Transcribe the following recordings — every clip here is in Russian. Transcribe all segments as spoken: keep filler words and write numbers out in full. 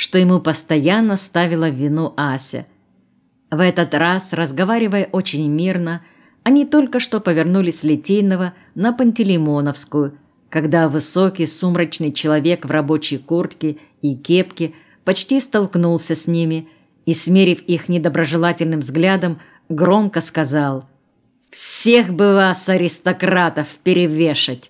что ему постоянно ставила в вину Ася. В этот раз, разговаривая очень мирно, они только что повернули с Литейного на Пантелеймоновскую, когда высокий сумрачный человек в рабочей куртке и кепке почти столкнулся с ними и, смерив их недоброжелательным взглядом, громко сказал: «Всех бы вас, аристократов, перевешать!»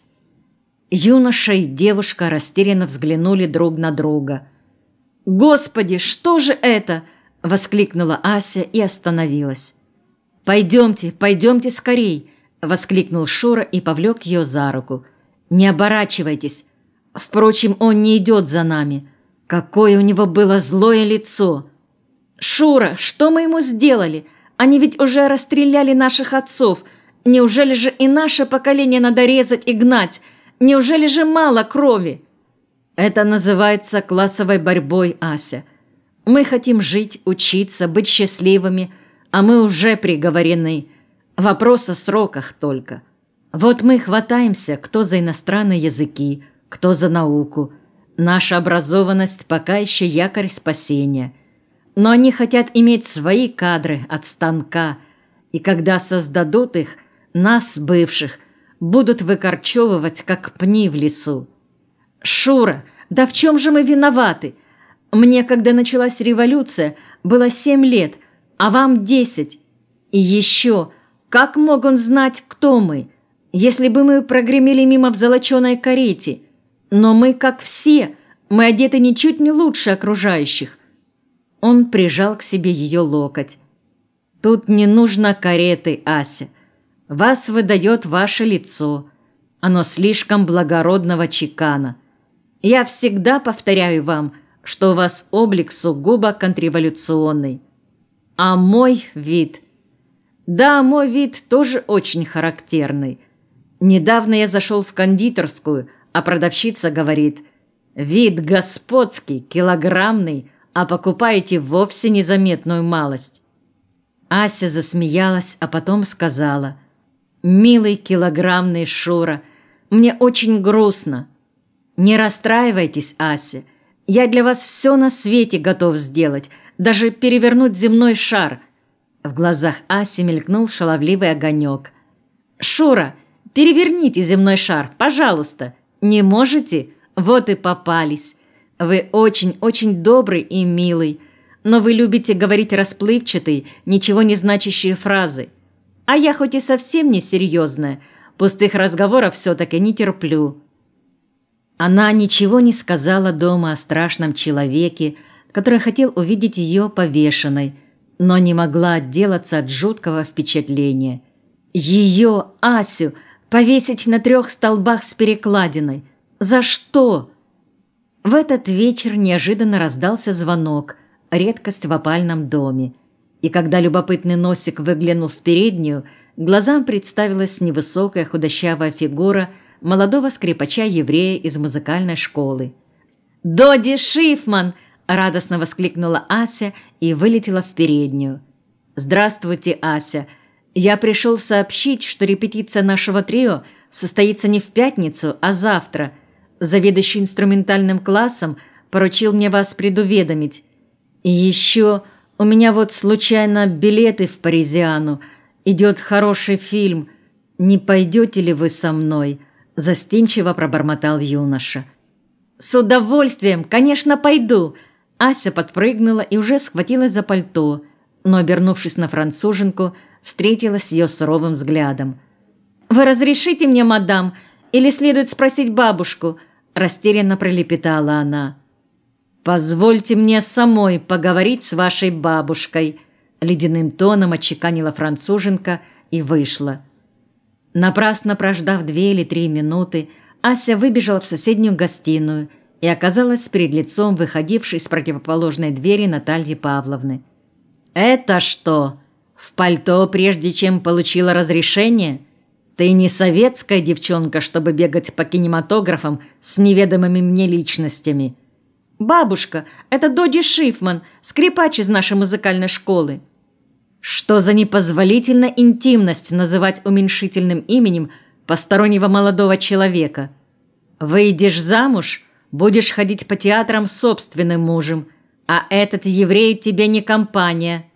Юноша и девушка растерянно взглянули друг на друга. «Господи, что же это?» – воскликнула Ася и остановилась. «Пойдемте, пойдемте скорей!» – воскликнул Шура и повлек ее за руку. «Не оборачивайтесь! Впрочем, он не идет за нами. Какое у него было злое лицо!» «Шура, что мы ему сделали? Они ведь уже расстреляли наших отцов. Неужели же и наше поколение надо резать и гнать? Неужели же мало крови?» «Это называется классовой борьбой, Ася. Мы хотим жить, учиться, быть счастливыми, а мы уже приговорены. Вопрос о сроках только. Вот мы хватаемся, кто за иностранные языки, кто за науку. Наша образованность пока еще якорь спасения. Но они хотят иметь свои кадры от станка, и когда создадут их, нас, бывших, будут выкорчевывать, как пни в лесу. Шура, да в чем же мы виноваты? Мне, когда началась революция, было семь лет, а вам десять. И еще, как мог он знать, кто мы, если бы мы прогремели мимо в золоченой карете? Но мы, как все, мы одеты ничуть не лучше окружающих. Он прижал к себе ее локоть. Тут не нужно кареты, Ася. Вас выдает ваше лицо. Оно слишком благородного чекана. Я всегда повторяю вам, что у вас облик сугубо контрреволюционный. А мой вид... Да, мой вид тоже очень характерный. Недавно я зашел в кондитерскую, а продавщица говорит: «Вид господский, килограммный, а покупаете вовсе незаметную малость». Ася засмеялась, а потом сказала: «Милый килограммный Шура, мне очень грустно». «Не расстраивайтесь, Ася, я для вас все на свете готов сделать, даже перевернуть земной шар». В глазах Аси мелькнул шаловливый огонек. «Шура, переверните земной шар, пожалуйста. Не можете? Вот и попались. Вы очень-очень добрый и милый, но вы любите говорить расплывчатые, ничего не значащие фразы. А я хоть и совсем не серьезная, пустых разговоров все-таки не терплю». Она ничего не сказала дома о страшном человеке, который хотел увидеть ее повешенной, но не могла отделаться от жуткого впечатления. Ее, Асю, повесить на трех столбах с перекладиной. За что? В этот вечер неожиданно раздался звонок, редкость в опальном доме. И когда любопытный носик выглянул в переднюю, глазам представилась невысокая худощавая фигура молодого скрипача-еврея из музыкальной школы. «Доди Шифман!» – радостно воскликнула Ася и вылетела в переднюю. «Здравствуйте, Ася. Я пришел сообщить, что репетиция нашего трио состоится не в пятницу, а завтра. Заведующий инструментальным классом поручил мне вас предуведомить. И еще у меня вот случайно билеты в Паризиану. Идет хороший фильм. Не пойдете ли вы со мной?» – застенчиво пробормотал юноша. «С удовольствием, конечно, пойду!» Ася подпрыгнула и уже схватилась за пальто, но, обернувшись на француженку, встретилась с ее суровым взглядом. «Вы разрешите мне, мадам, или следует спросить бабушку?» – растерянно пролепетала она. «Позвольте мне самой поговорить с вашей бабушкой», – ледяным тоном отчеканила француженка и вышла. Напрасно прождав две или три минуты, Ася выбежала в соседнюю гостиную и оказалась перед лицом выходившей с противоположной двери Натальи Павловны. «Это что, в пальто, прежде чем получила разрешение? Ты не советская девчонка, чтобы бегать по кинематографам с неведомыми мне личностями». «Бабушка, это Доди Шифман, скрипач из нашей музыкальной школы». «Что за непозволительная интимность называть уменьшительным именем постороннего молодого человека? Выйдешь замуж, будешь ходить по театрам с собственным мужем, А этот еврей тебе не компания.